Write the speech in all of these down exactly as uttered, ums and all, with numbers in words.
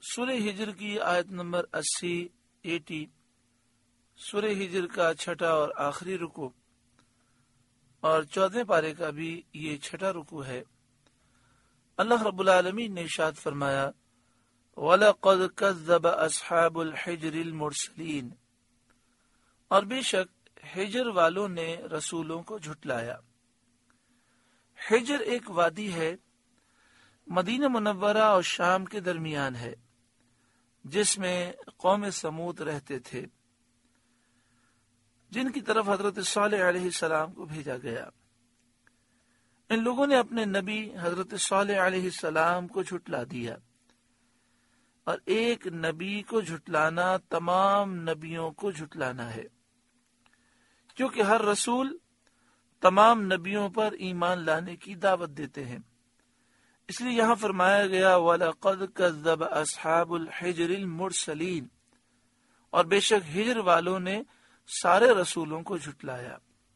سورہ ہجر کی آیت نمبر اسی ایٹی سورہ ہجر کا چھٹا اور آخری رکوع اور چودھویں پارے کا بھی یہ چھٹا رکوع ہے۔ اللہ رب العالمین نے ارشاد فرمایا وَلَقَدْ كَذَّبَ أَصْحَابُ الْحِجْرِ الْمُرْسَلِينَ، اور بے شک ہجر والوں نے رسولوں کو جھٹلایا۔ ہجر ایک وادی ہے، مدینہ منورہ اور شام کے درمیان ہے، جس میں قوم سمود رہتے تھے، جن کی طرف حضرت صالح علیہ السلام کو بھیجا گیا۔ ان لوگوں نے اپنے نبی حضرت صالح علیہ السلام کو جھٹلا دیا، اور ایک نبی کو جھٹلانا تمام نبیوں کو جھٹلانا ہے، کیونکہ ہر رسول تمام نبیوں پر ایمان لانے کی دعوت دیتے ہیں۔ اس لیے یہاں فرمایا گیا وَلَقَدْ كَذَّبَ أَصْحَابُ الْحِجْرِ الْمُرْسَلِينَ، اور بے شک ہجر والوں نے سارے رسولوں کو جھٹلایا۔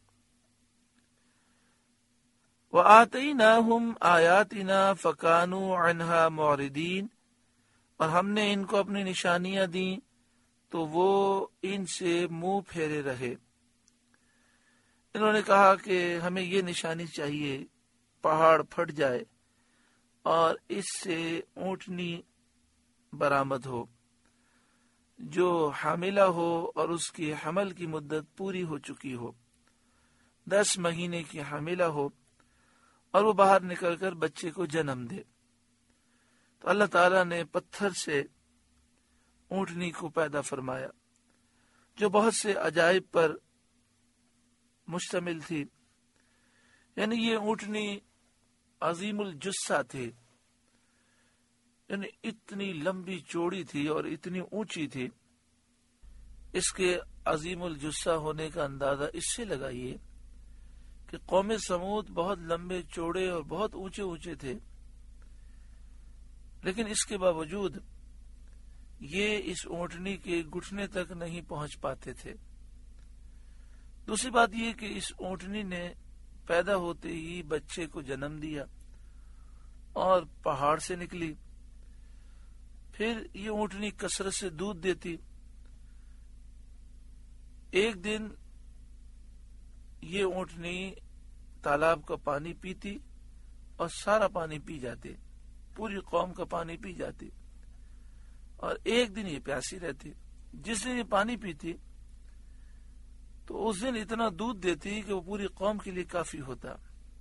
وَآتَيْنَاهُمْ آيَاتِنَا فَكَانُوا عَنْهَا مُعْرِضِينَ، اور ہم نے ان کو اپنی نشانیاں دیں تو وہ ان سے منہ پھیرے رہے۔ انہوں نے کہا کہ ہمیں یہ نشانی چاہیے، پہاڑ پھٹ جائے اور اس سے اونٹنی برآمد ہو جو حاملہ ہو اور اس کی حمل کی مدت پوری ہو چکی ہو، دس مہینے کی حاملہ ہو، اور وہ باہر نکل کر بچے کو جنم دے۔ تو اللہ تعالیٰ نے پتھر سے اونٹنی کو پیدا فرمایا جو بہت سے عجائب پر مشتمل تھی، یعنی یہ اونٹنی عظیم الجثہ تھی، یعنی اتنی لمبی چوڑی تھی اور اتنی اونچی تھی۔ اس کے عظیم الجثہ ہونے کا اندازہ اس سے لگائیے کہ قوم سمود بہت لمبے چوڑے اور بہت اونچے اونچے تھے، لیکن اس کے باوجود یہ اس اونٹنی کے گھٹنے تک نہیں پہنچ پاتے تھے۔ دوسری بات یہ کہ اس اونٹنی نے پیدا ہوتے ہی بچے کو جنم دیا اور پہاڑ سے نکلی۔ پھر یہ اونٹنی کثرت سے دودھ دیتی۔ ایک دن یہ اونٹنی تالاب کا پانی پیتی اور سارا پانی پی جاتی، پوری قوم کا پانی پی جاتی، اور ایک دن یہ پیاسی رہتی۔ جس دن یہ پانی پیتی تو اس دن اتنا دودھ دیتی کہ وہ پوری قوم کے لیے کافی ہوتا۔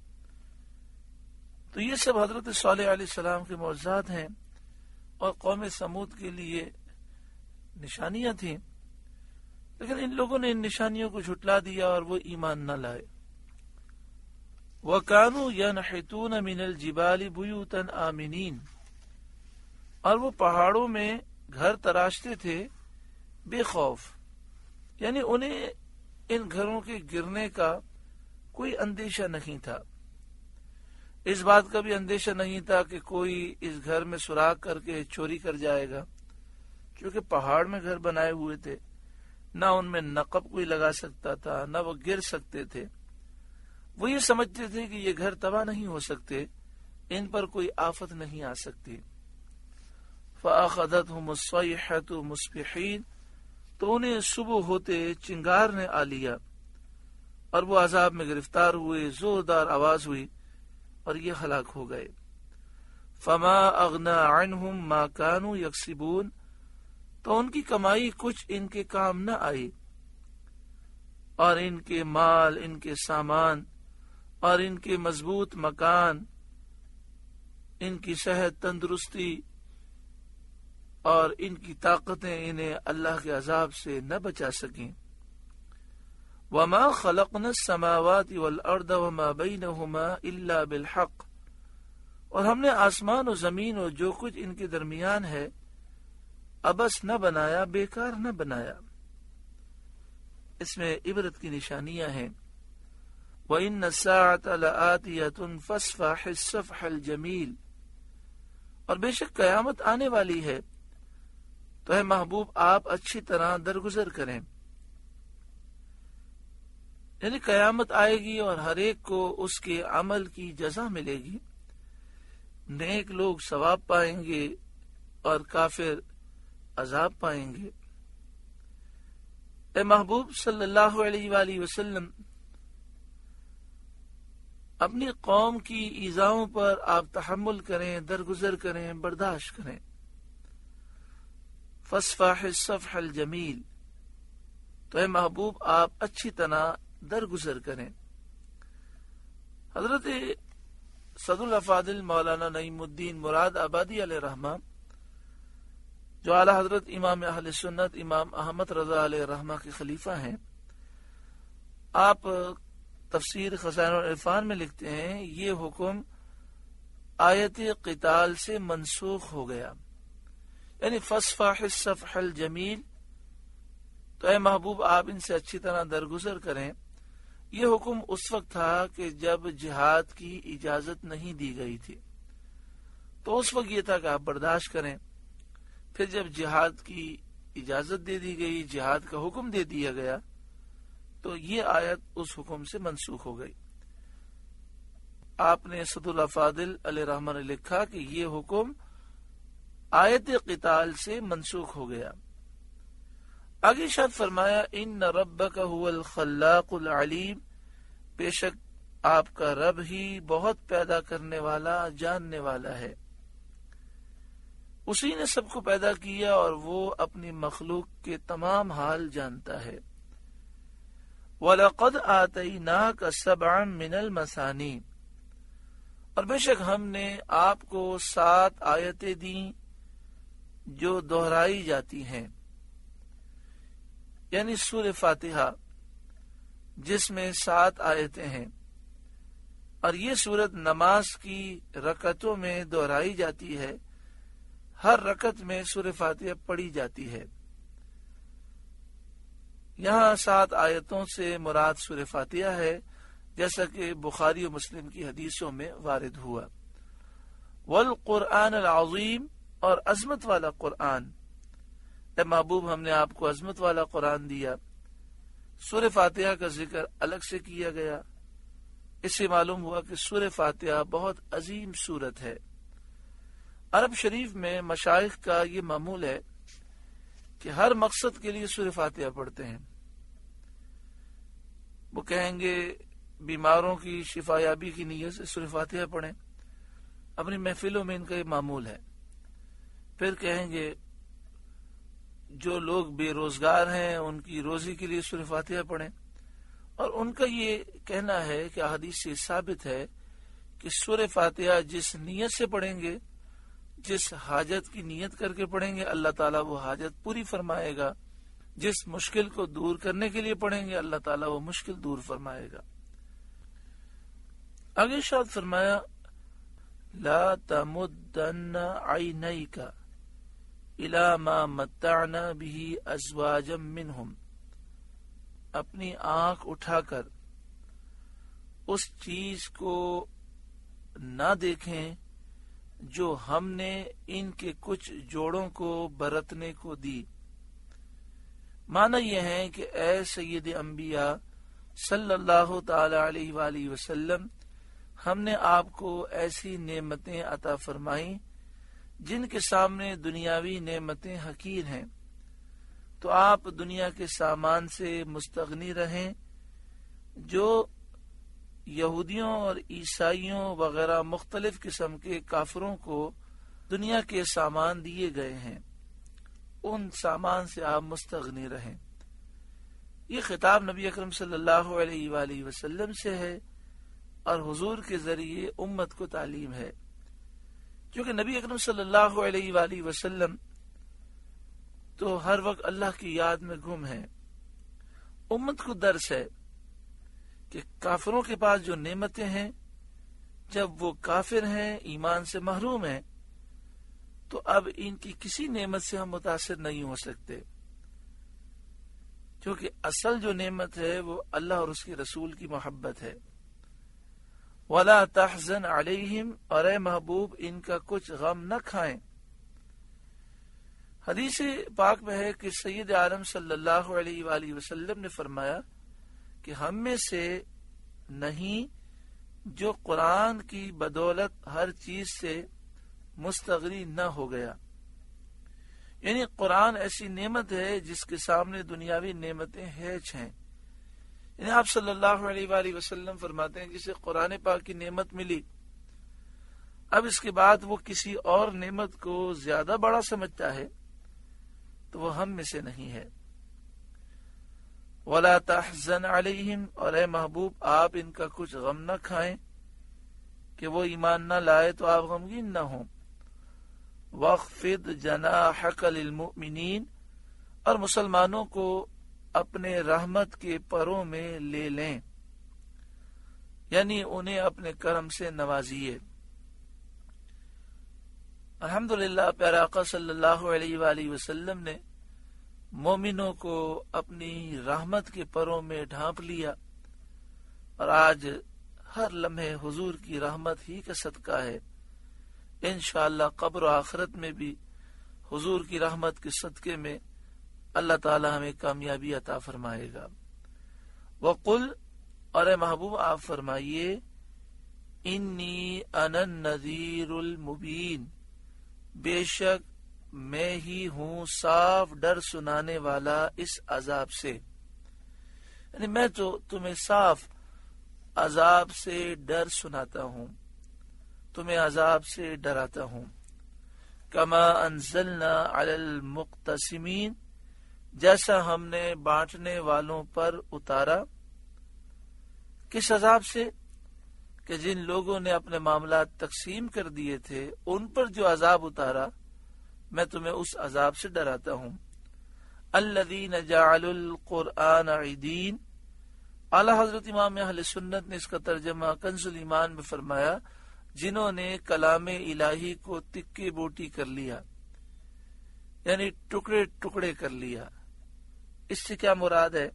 تو یہ سب حضرت صالح علیہ السلام کے معجزات ہیں اور قوم سمود کے لیے نشانیاں تھیں، لیکن ان لوگوں نے ان نشانیوں کو جھٹلا دیا اور وہ ایمان نہ لائے۔ وَكَانُوا يَنْحِتُونَ مِنَ الْجِبَالِ بُيُوتًا آمِنِينَ، اور وہ پہاڑوں میں گھر تراشتے تھے بے خوف، یعنی انہیں ان گھروں کے گرنے کا کوئی اندیشہ نہیں تھا۔ اس بات کا بھی اندیشہ نہیں تھا کہ کوئی اس گھر میں سوراخ کر کے چوری کر جائے گا، کیونکہ پہاڑ میں گھر بنائے ہوئے تھے، نہ ان میں نقب کوئی لگا سکتا تھا، نہ وہ گر سکتے تھے۔ وہ یہ سمجھتے تھے کہ یہ گھر تباہ نہیں ہو سکتے، ان پر کوئی آفت نہیں آ سکتی۔ فَأَخَذَتْهُمُ الصَّيْحَةُ مُصْبِحِينَ، تو انہیں صبح ہوتے چنگار نے آ لیا اور وہ عذاب میں گرفتار ہوئے، زوردار آواز ہوئی اور یہ ہلاک ہو گئے۔ فما اغنى عنهم ما كانوا يكسبون، تو ان کی کمائی کچھ ان کے کام نہ آئی، اور ان کے مال، ان کے سامان اور ان کے مضبوط مکان، ان کی صحت تندرستی اور ان کی طاقتیں انہیں اللہ کے عذاب سے نہ بچا سکیں۔ وما خلقنا السماوات والارض وما بینہما الا بالحق، اور ہم نے آسمان و زمین اور جو کچھ ان کے درمیان ہے ابس نہ بنایا، بیکار نہ بنایا۔ اس میں عبرت کی نشانیاں ہیں۔ وَإِنَّ السَّاعَةَ لَآتِيَةٌ فَاصْفَحِ الصَّفْحَ الْجَمِيلَ، اور بے شک قیامت آنے والی ہے، تو اے محبوب آپ اچھی طرح درگزر کریں۔ یعنی قیامت آئے گی اور ہر ایک کو اس کے عمل کی جزا ملے گی۔ نیک لوگ ثواب پائیں گے اور کافر عذاب پائیں گے۔ اے محبوب صلی اللہ علیہ وآلہ وسلم، اپنی قوم کی ایذاؤں پر آپ تحمل کریں، درگزر کریں، برداشت کریں۔ فاصفح الصفح الجمیل، تو اے محبوب آپ اچھی طرح درگزر کریں۔ حضرت صدر الافاضل مولانا نعیم الدین مراد آبادی علیہ رحمہ، جو اعلی حضرت امام اہل سنت امام احمد رضا علیہ رحمہ کے خلیفہ ہیں، آپ تفسیر خزائن العرفان میں لکھتے ہیں یہ حکم آیت قتال سے منسوخ ہو گیا، یعنی فاصفح الصفح الجمیل، تو اے محبوب آپ ان سے اچھی طرح درگزر کریں۔ یہ حکم اس وقت تھا کہ جب جہاد کی اجازت نہیں دی گئی تھی، تو اس وقت یہ تھا کہ آپ برداشت کریں۔ پھر جب جہاد کی اجازت دے دی گئی، جہاد کا حکم دے دیا گیا، تو یہ آیت اس حکم سے منسوخ ہو گئی۔ آپ نے صدر الافاضل علیہ رحمہ نے لکھا کہ یہ حکم آیت قتال سے منسوخ ہو گیا۔ آگے ارشاد فرمایا ان ربک هو الخلاق العلیم، بے شک آپ کا رب ہی بہت پیدا کرنے والا، جاننے والا ہے۔ اسی نے سب کو پیدا کیا اور وہ اپنی مخلوق کے تمام حال جانتا ہے۔ وَلَقَدْ آتَيْنَاكَ سَبْعًا مِنَ الْمَثَانِي، اور بے شک ہم نے آپ کو سات آیتیں دیں جو دہرائی جاتی ہیں، یعنی سورہ فاتحہ جس میں سات آیتیں ہیں، اور یہ سورت نماز کی رکعتوں میں دہرائی جاتی ہے، ہر رکعت میں سورہ فاتحہ پڑھی جاتی ہے۔ یہاں سات آیتوں سے مراد سورہ فاتحہ ہے، جیسا کہ بخاری و مسلم کی حدیثوں میں وارد ہوا۔ والقرآن العظیم، اور عظمت والا قرآن، اے محبوب ہم نے آپ کو عظمت والا قرآن دیا۔ سورہ فاتحہ کا ذکر الگ سے کیا گیا، اس سے معلوم ہوا کہ سورہ فاتحہ بہت عظیم سورت ہے۔ عرب شریف میں مشائخ کا یہ معمول ہے کہ ہر مقصد کے لیے سورہ فاتحہ پڑھتے ہیں۔ وہ کہیں گے بیماروں کی شفا یابی کی نیت سے سورہ فاتحہ پڑھیں، اپنی محفلوں میں ان کا یہ معمول ہے۔ پھر کہیں گے جو لوگ بے روزگار ہیں ان کی روزی کے لیے سورہ فاتحہ پڑھیں، اور ان کا یہ کہنا ہے کہ احادیث سے ثابت ہے کہ سورہ فاتحہ جس نیت سے پڑھیں گے، جس حاجت کی نیت کر کے پڑھیں گے، اللہ تعالیٰ وہ حاجت پوری فرمائے گا۔ جس مشکل کو دور کرنے کے لیے پڑھیں گے، اللہ تعالیٰ وہ مشکل دور فرمائے گا۔ آگے ارشاد فرمایا لا تمدن عینیک الی ما متعنا به ازواجا منہم، اپنی آنکھ اٹھا کر اس چیز کو نہ دیکھیں جو ہم نے ان کے کچھ جوڑوں کو برتنے کو دی۔ معنی یہ ہے کہ اے سید انبیاء صلی اللہ تعالی علیہ وآلہ وسلم، ہم نے آپ کو ایسی نعمتیں عطا فرمائیں جن کے سامنے دنیاوی نعمتیں حقیر ہیں، تو آپ دنیا کے سامان سے مستغنی رہیں جو یہودیوں اور عیسائیوں وغیرہ مختلف قسم کے کافروں کو دنیا کے سامان دیے گئے ہیں، ان سامان سے آپ مستغنی رہیں۔ یہ خطاب نبی اکرم صلی اللہ علیہ وآلہ وسلم سے ہے اور حضور کے ذریعے امت کو تعلیم ہے، کیونکہ نبی اکرم صلی اللہ علیہ وآلہ وسلم تو ہر وقت اللہ کی یاد میں گم ہے۔ امت کو درس ہے کہ کافروں کے پاس جو نعمتیں ہیں، جب وہ کافر ہیں، ایمان سے محروم ہیں، تو اب ان کی کسی نعمت سے ہم متاثر نہیں ہو سکتے، کیونکہ اصل جو نعمت ہے وہ اللہ اور اس کے رسول کی محبت ہے۔ وَلَا تَحْزَنْ عَلَيْهِمْ، اور اے محبوب ان کا کچھ غم نہ کھائیں۔ حدیث پاک میں ہے کہ سید عالم صلی اللہ علیہ وآلہ وسلم نے فرمایا کہ ہم میں سے نہیں جو قرآن کی بدولت ہر چیز سے مستغنی نہ ہو گیا، یعنی قرآن ایسی نعمت ہے جس کے سامنے دنیاوی نعمتیں ہیچ ہیں. یعنی آپ صلی اللہ علیہ وآلہ وسلم فرماتے ہیں جسے قرآن پاک کی نعمت ملی، اب اس کے بعد وہ کسی اور نعمت کو زیادہ بڑا سمجھتا ہے تو وہ ہم میں سے نہیں ہے. وَلَا تَحْزَنْ عَلَيْهِمْ، اور اے محبوب آپ ان کا کچھ غم نہ کھائیں کہ وہ ایمان نہ لائے تو آپ غمگین نہ ہوں. وَاخْفِضْ جَنَاحَكَ لِلْمُؤْمِنِينَ، اور مسلمانوں کو اپنے رحمت کے پروں میں لے لیں، یعنی انہیں اپنے کرم سے نوازیے. الحمدللہ پیارے آقا صلی اللہ علیہ وآلہ وسلم نے مومنوں کو اپنی رحمت کے پروں میں ڈھانپ لیا، اور آج ہر لمحے حضور کی رحمت ہی کا صدقہ ہے. انشاءاللہ قبر و آخرت میں بھی حضور کی رحمت کے صدقے میں اللہ تعالی ہمیں کامیابی عطا فرمائے گا. وقل، اور اے محبوب آپ فرمائیے، انی انا النذیر المبین، بے شک میں ہی ہوں صاف ڈر سنانے والا اس عذاب سے. یعنی میں تو تمہیں صاف عذاب سے ڈر سناتا ہوں، تمہیں عذاب سے ڈراتا ہوں. کما انزلنا علی المقتسمین، جیسا ہم نے بانٹنے والوں پر اتارا. کس عذاب سے؟ کہ جن لوگوں نے اپنے معاملات تقسیم کر دیے تھے ان پر جو عذاب اتارا، میں تمہیں اس عذاب سے ڈراتا ہوں. الذین جعلوا القرآن عیدین، اعلی حضرت امام اہل سنت نے اس کا ترجمہ کنز الایمان میں فرمایا، جنہوں نے کلام الہی کو تکے بوٹی کر لیا، یعنی ٹکڑے ٹکڑے کر لیا. اس سے کیا مراد ہے؟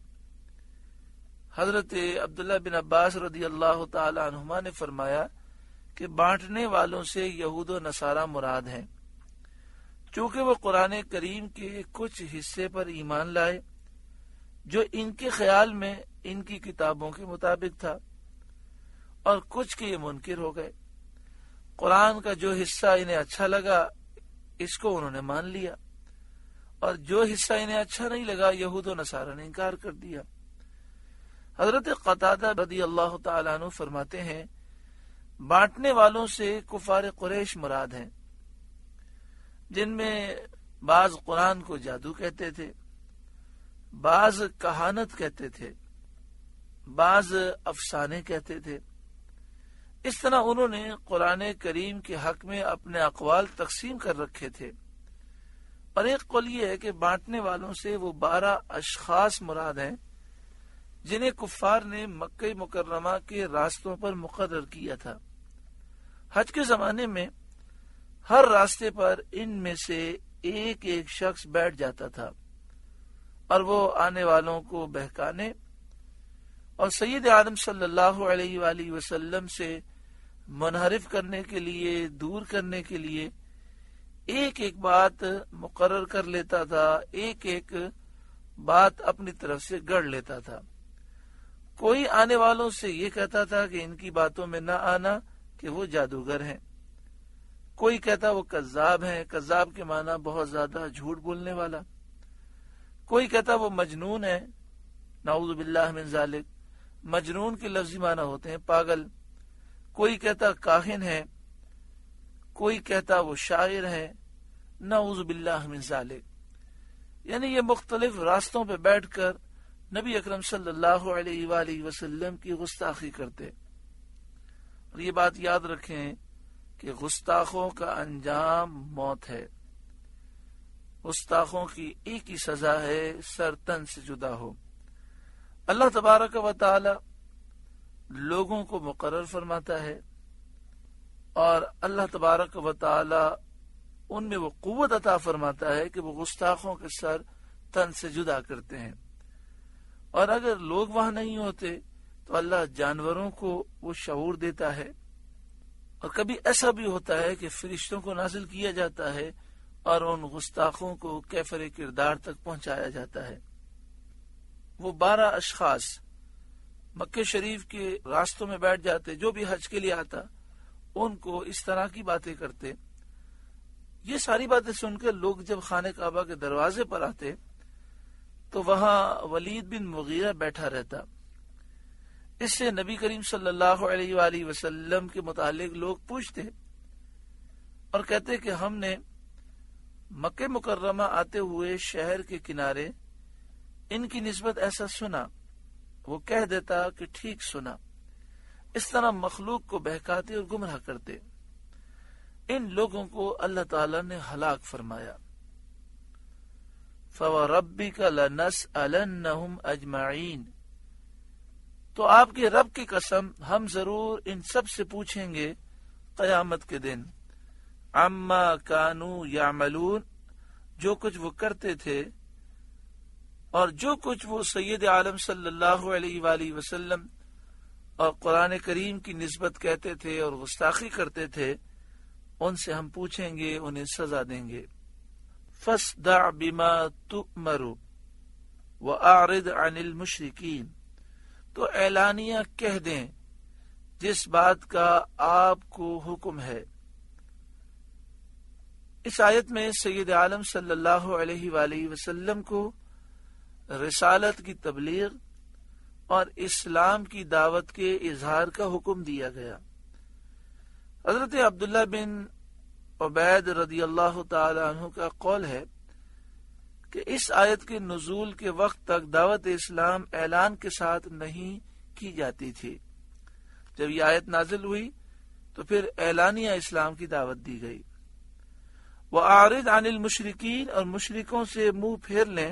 حضرت عبداللہ بن عباس رضی اللہ تعالی عنہما نے فرمایا کہ بانٹنے والوں سے یہود و نصارہ مراد ہیں، چونکہ وہ قرآن کریم کے کچھ حصے پر ایمان لائے جو ان کے خیال میں ان کی کتابوں کے مطابق تھا، اور کچھ کے یہ منکر ہو گئے. قرآن کا جو حصہ انہیں اچھا لگا اس کو انہوں نے مان لیا، اور جو حصہ انہیں اچھا نہیں لگا یہود و نصارہ نے انکار کر دیا. حضرت قتادہ رضی اللہ تعالیٰ عنہ فرماتے ہیں بانٹنے والوں سے کفار قریش مراد ہیں، جن میں بعض قرآن کو جادو کہتے تھے، بعض کہانت کہتے تھے، بعض افسانے کہتے تھے. اس طرح انہوں نے قرآن کریم کے حق میں اپنے اقوال تقسیم کر رکھے تھے. اور ایک قول یہ ہے کہ بانٹنے والوں سے وہ بارہ اشخاص مراد ہیں جنہیں کفار نے مکہ مکرمہ کے راستوں پر مقرر کیا تھا. حج کے زمانے میں ہر راستے پر ان میں سے ایک ایک شخص بیٹھ جاتا تھا، اور وہ آنے والوں کو بہکانے اور سید عالم صلی اللہ علیہ وآلہ وسلم سے منحرف کرنے کے لیے، دور کرنے کے لیے ایک ایک بات مقرر کر لیتا تھا، ایک ایک بات اپنی طرف سے گڑ لیتا تھا. کوئی آنے والوں سے یہ کہتا تھا کہ ان کی باتوں میں نہ آنا کہ وہ جادوگر ہیں، کوئی کہتا وہ کذاب ہیں، کذاب کے معنی بہت زیادہ جھوٹ بولنے والا، کوئی کہتا وہ مجنون ہے، نعوذ باللہ من ذالک، مجنون کے لفظی معنی ہوتے ہیں پاگل، کوئی کہتا کاہن ہے، کوئی کہتا وہ شاعر ہے، نعوذ باللہ من ذالک. یعنی یہ مختلف راستوں پہ بیٹھ کر نبی اکرم صلی اللہ علیہ وآلہ وسلم کی گستاخی کرتے. اور یہ بات یاد رکھیں کہ گستاخوں کا انجام موت ہے. گستاخوں کی ایک ہی سزا ہے، سر تن سے جدا ہو. اللہ تبارک و تعالی لوگوں کو مقرر فرماتا ہے، اور اللہ تبارک و تعالی ان میں وہ قوت عطا فرماتا ہے کہ وہ گستاخوں کے سر تن سے جدا کرتے ہیں. اور اگر لوگ وہاں نہیں ہوتے تو اللہ جانوروں کو وہ شعور دیتا ہے. اور کبھی ایسا بھی ہوتا ہے کہ فرشتوں کو نازل کیا جاتا ہے اور ان گستاخوں کو کیفر کردار تک پہنچایا جاتا ہے. وہ بارہ اشخاص مکہ شریف کے راستوں میں بیٹھ جاتے، جو بھی حج کے لیے آتا ان کو اس طرح کی باتیں کرتے. یہ ساری باتیں سن کر لوگ جب خانہ کعبہ کے دروازے پر آتے تو وہاں ولید بن مغیرہ بیٹھا رہتا. اس سے نبی کریم صلی اللہ علیہ وآلہ وسلم کے متعلق لوگ پوچھتے اور کہتے کہ ہم نے مکہ مکرمہ آتے ہوئے شہر کے کنارے ان کی نسبت ایسا سنا. وہ کہہ دیتا کہ ٹھیک سنا. اس طرح مخلوق کو بہکاتے اور گمراہ کرتے. ان لوگوں کو اللہ تعالی نے ہلاک فرمایا. فَوَرَبِّكَ لَنَسْأَلَنَّهُمْ أَجْمَعِينَ. تو آپ کے رب کی قسم ہم ضرور ان سب سے پوچھیں گے قیامت کے دن. عَمَّا كَانُوا يَعْمَلُونَ. جو کچھ وہ کرتے تھے اور جو کچھ وہ سید عالم صلی اللہ علیہ وآلہ وسلم اور قرآن کریم کی نسبت کہتے تھے اور گستاخی کرتے تھے ان سے ہم پوچھیں گے, انہیں سزا دیں گے. فَاصْدَعْ بِمَا تُؤْمَرُ وَأَعْرِضْ عَنِ الْمُشْرِكِينَ. تو اعلانیہ کہہ دیں جس بات کا آپ کو حکم ہے. اس آیت میں سید عالم صلی اللہ علیہ وآلہ وسلم کو رسالت کی تبلیغ اور اسلام کی دعوت کے اظہار کا حکم دیا گیا. حضرت عبداللہ بن عبید رضی اللہ تعالی عنہ کا قول ہے کہ اس آیت کے نزول کے وقت تک دعوت اسلام اعلان کے ساتھ نہیں کی جاتی تھی. جب یہ آیت نازل ہوئی تو پھر اعلانیہ اسلام کی دعوت دی گئی. وَأَعْرِضْ عَنِ الْمُشْرِكِينَ. اور مشرکوں سے منہ پھیر لیں,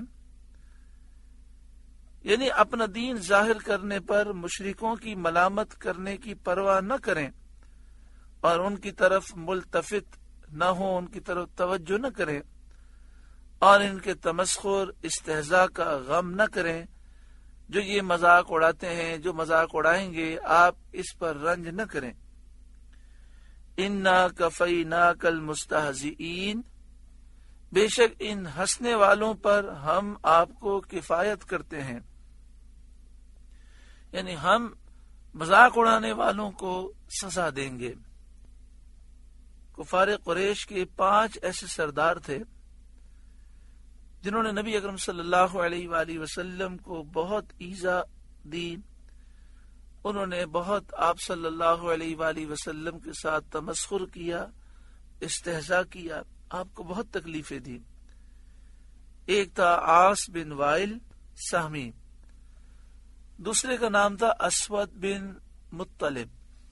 یعنی اپنا دین ظاہر کرنے پر مشرکوں کی ملامت کرنے کی پرواہ نہ کریں اور ان کی طرف ملتفت نہ ہوں, ان کی طرف توجہ نہ کریں اور ان کے تمسخر استہزاء کا غم نہ کریں. جو یہ مذاق اڑاتے ہیں, جو مذاق اڑائیں گے, آپ اس پر رنج نہ کریں. اِنَّا كَفَيْنَاكَ الْمُسْتَهْزِئِينَ. بے شک ان ہنسنے والوں پر ہم آپ کو کفایت کرتے ہیں, یعنی ہم مذاق اڑانے والوں کو سزا دیں گے. کفار قریش کے پانچ ایسے سردار تھے جنہوں نے نبی اکرم صلی اللہ علیہ وآلہ وسلم کو بہت ایذا دی. انہوں نے بہت آپ صلی اللہ علیہ وآلہ وسلم کے ساتھ تمسخر کیا, استہزاء کیا, آپ کو بہت تکلیفیں دی. ایک تھا عاص بن وائل سہمی, دوسرے کا نام تھا اسود بن مطلب,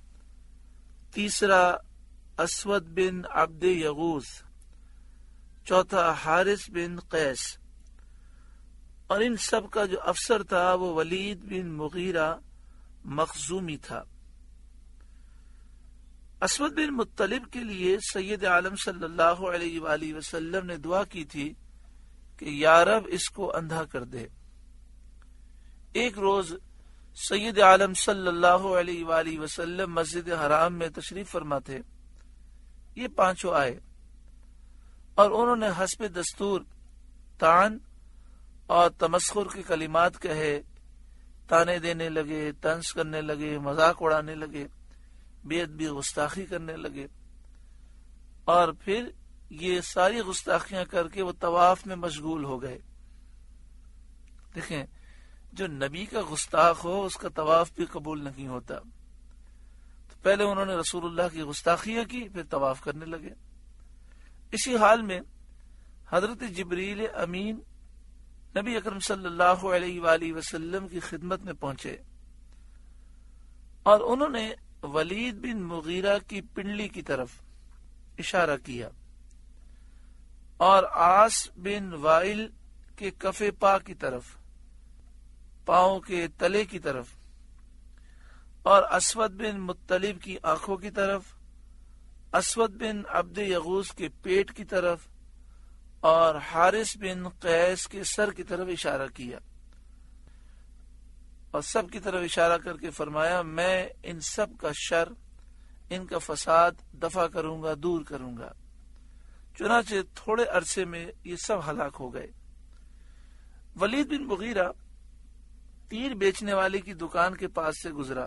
تیسرا اسود بن عبد یغوث, چوتھا حارث بن قیس, اور ان سب کا جو افسر تھا وہ ولید بن مغیرہ مخزومی تھا. اسود بن مطلب کے لیے سید عالم صلی اللہ علیہ وآلہ وسلم نے دعا کی تھی کہ یا رب اس کو اندھا کر دے. ایک روز سید عالم صلی اللہ علیہ وآلہ وسلم مسجد حرام میں تشریف فرما تھے. یہ پانچوں آئے اور انہوں نے حسب دستور طعن اور تمسخر کے کلمات کہے, تانے دینے لگے, طنز کرنے لگے, مذاق اڑانے لگے, بے ادبی گستاخی کرنے لگے, اور پھر یہ ساری گستاخیاں کر کے وہ طواف میں مشغول ہو گئے. دیکھیں, جو نبی کا گستاخ ہو اس کا طواف بھی قبول نہیں ہوتا. تو پہلے انہوں نے رسول اللہ کی گستاخیاں کی, پھر طواف کرنے لگے. اسی حال میں حضرت جبریل امین نبی اکرم صلی اللہ علیہ وآلہ وسلم کی خدمت میں پہنچے اور انہوں نے ولید بن مغیرہ کی پنڈلی کی طرف اشارہ کیا اور عاص بن وائل کے کف پا کی طرف, پاؤں کے تلے کی طرف, اور اسود بن مطلب کی آنکھوں کی طرف, اسود بن عبد یغوث کے پیٹ کی طرف اور حارث بن قیس کے سر کی طرف اشارہ کیا اور سب کی طرف اشارہ کر کے فرمایا میں ان سب کا شر, ان کا فساد دفع کروں گا, دور کروں گا. چنانچہ تھوڑے عرصے میں یہ سب ہلاک ہو گئے. ولید بن مغیرہ تیر بیچنے والے کی دکان کے پاس سے گزرا.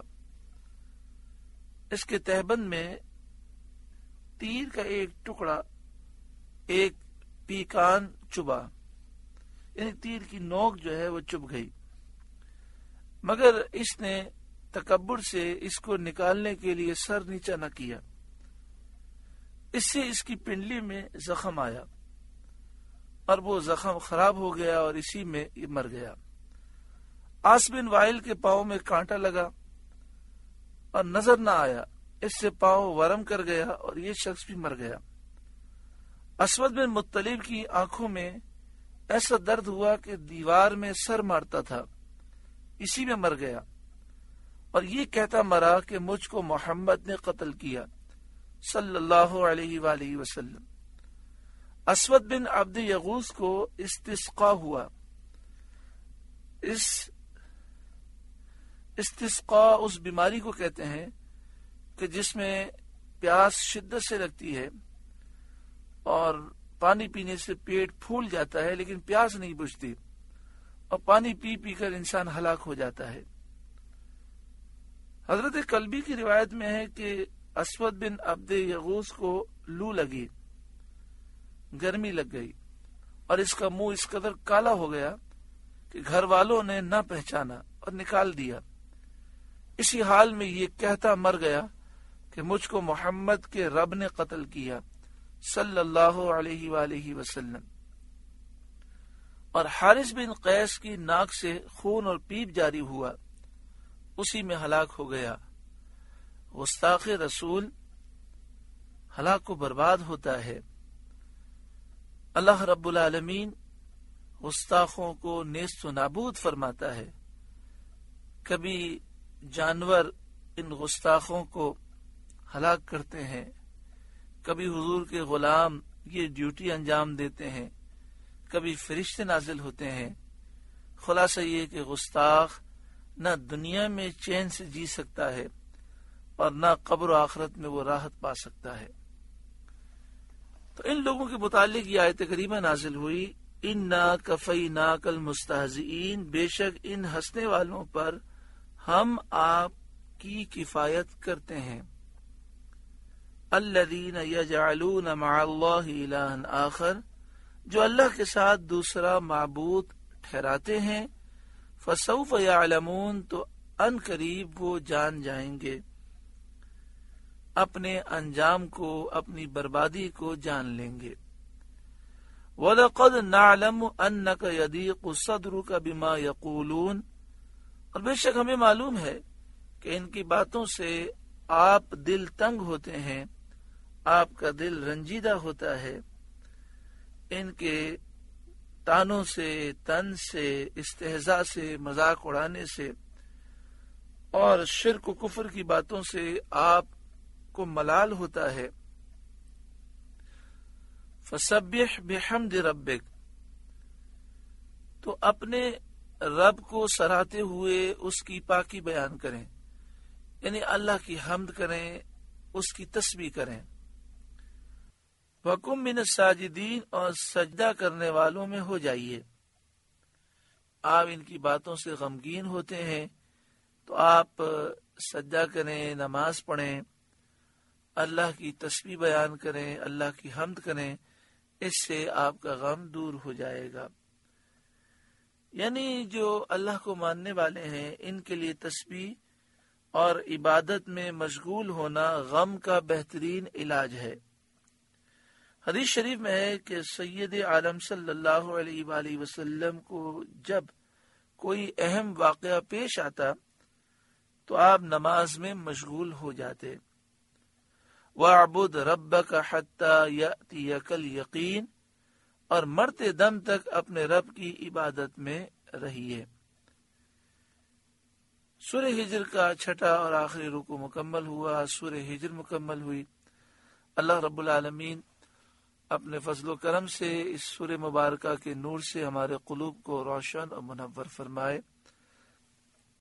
اس کے تہبند میں تیر کا ایک ٹکڑا ایک پیکان چبا، یعنی تیر کی نوک جو ہے وہ چبھ گئی، مگر اس نے تکبر سے اس کو نکالنے کے لیے سر نیچا نہ کیا، اس سے اس کی پنڈلی میں زخم آیا اور وہ زخم خراب ہو گیا اور اسی میں یہ مر گیا۔ عاص بن وائل کے پاؤں میں کانٹا لگا اور نظر نہ آیا، اس سے پاؤں ورم کر گیا اور یہ شخص بھی مر گیا۔ اسود بن مطلب کی آنکھوں میں ایسا درد ہوا کہ دیوار میں سر مارتا تھا، اسی میں مر گیا، اور یہ کہتا مرا کہ مجھ کو محمد نے قتل کیا صلی اللہ علیہ وآلہ وسلم۔ اسود بن عبد یغوث کو استسقا ہوا۔ اس استسقا اس بیماری کو کہتے ہیں کہ جس میں پیاس شدت سے لگتی ہے اور پانی پینے سے پیٹ پھول جاتا ہے لیکن پیاس نہیں بجھتی، اور پانی پی پی کر انسان ہلاک ہو جاتا ہے۔ حضرت کلبی کی روایت میں ہے کہ اسود بن عبد یغوث کو لو لگی، گرمی لگ گئی، اور اس کا منہ اس قدر کالا ہو گیا کہ گھر والوں نے نہ پہچانا اور نکال دیا۔ اسی حال میں یہ کہتا مر گیا کہ مجھ کو محمد کے رب نے قتل کیا صلی اللہ علیہ وآلہ وسلم۔ اور حارث بن قیس کی ناک سے خون اور پیپ جاری ہوا، اسی میں ہلاک ہو گیا۔ گستاخ رسول ہلاک و برباد ہوتا ہے۔ اللہ رب العالمین گستاخوں کو نیست و نابود فرماتا ہے۔ کبھی جانور ان گستاخوں کو ہلاک کرتے ہیں، کبھی حضور کے غلام یہ ڈیوٹی انجام دیتے ہیں، کبھی فرشتے نازل ہوتے ہیں۔ خلاصہ یہ کہ گستاخ نہ دنیا میں چین سے جی سکتا ہے اور نہ قبر و آخرت میں وہ راحت پا سکتا ہے۔ تو ان لوگوں کے متعلق یہ آیت کریمہ نازل ہوئی، اِنَّا كَفَيْنَاكَ الْمُسْتَهْزِئِينَ، بے شک ان ہنسنے والوں پر ہم آپ کی کفایت کرتے ہیں۔ الَّذِينَ يَجْعَلُونَ مَعَ اللَّهِ إِلَٰهًا آخر، جو اللہ کے ساتھ دوسرا معبود ٹھہراتے ہیں، فَسَوْفَ يَعْلَمُونَ، تو ان قریب وہ جان جائیں گے، اپنے انجام کو، اپنی بربادی کو جان لیں گے۔ وَلَقَدْ نَعْلَمُ أَنَّكَ يَضِيقُ صَدْرُكَ بِمَا يَقُولُونَ، اور بے شک ہمیں معلوم ہے کہ ان کی باتوں سے آپ دل تنگ ہوتے ہیں، آپ کا دل رنجیدہ ہوتا ہے، ان کے تانوں سے، طنز سے، استہزاء سے، مذاق اڑانے سے اور شرک و کفر کی باتوں سے آپ کو ملال ہوتا ہے۔ فسبح بحمد ربک، تو اپنے رب کو سراہتے ہوئے اس کی پاکی بیان کریں، یعنی اللہ کی حمد کریں، اس کی تسبیح کریں۔ وَقُم مِّنَ السَّاجِدِينَ، اور سجدہ کرنے والوں میں ہو جائیے۔ آپ ان کی باتوں سے غمگین ہوتے ہیں تو آپ سجدہ کریں، نماز پڑھیں، اللہ کی تسبیح بیان کریں، اللہ کی حمد کریں، اس سے آپ کا غم دور ہو جائے گا۔ یعنی جو اللہ کو ماننے والے ہیں ان کے لیے تسبیح اور عبادت میں مشغول ہونا غم کا بہترین علاج ہے۔ حدیث شریف میں ہے کہ سید عالم صلی اللہ علیہ وآلہ وسلم کو جب کوئی اہم واقعہ پیش آتا تو آپ نماز میں مشغول ہو جاتے۔ وَاعْبُدْ رَبَّكَ حَتَّى يَأْتِيَكَ الْيَقِينُ، اور مرتے دم تک اپنے رب کی عبادت میں رہیے۔ سورہ ہجر کا چھٹا اور آخری رکوع مکمل ہوا، سورہ ہجر مکمل ہوئی۔ اللہ رب العالمین اپنے فضل و کرم سے اس سورہ مبارکہ کے نور سے ہمارے قلوب کو روشن اور منور فرمائے۔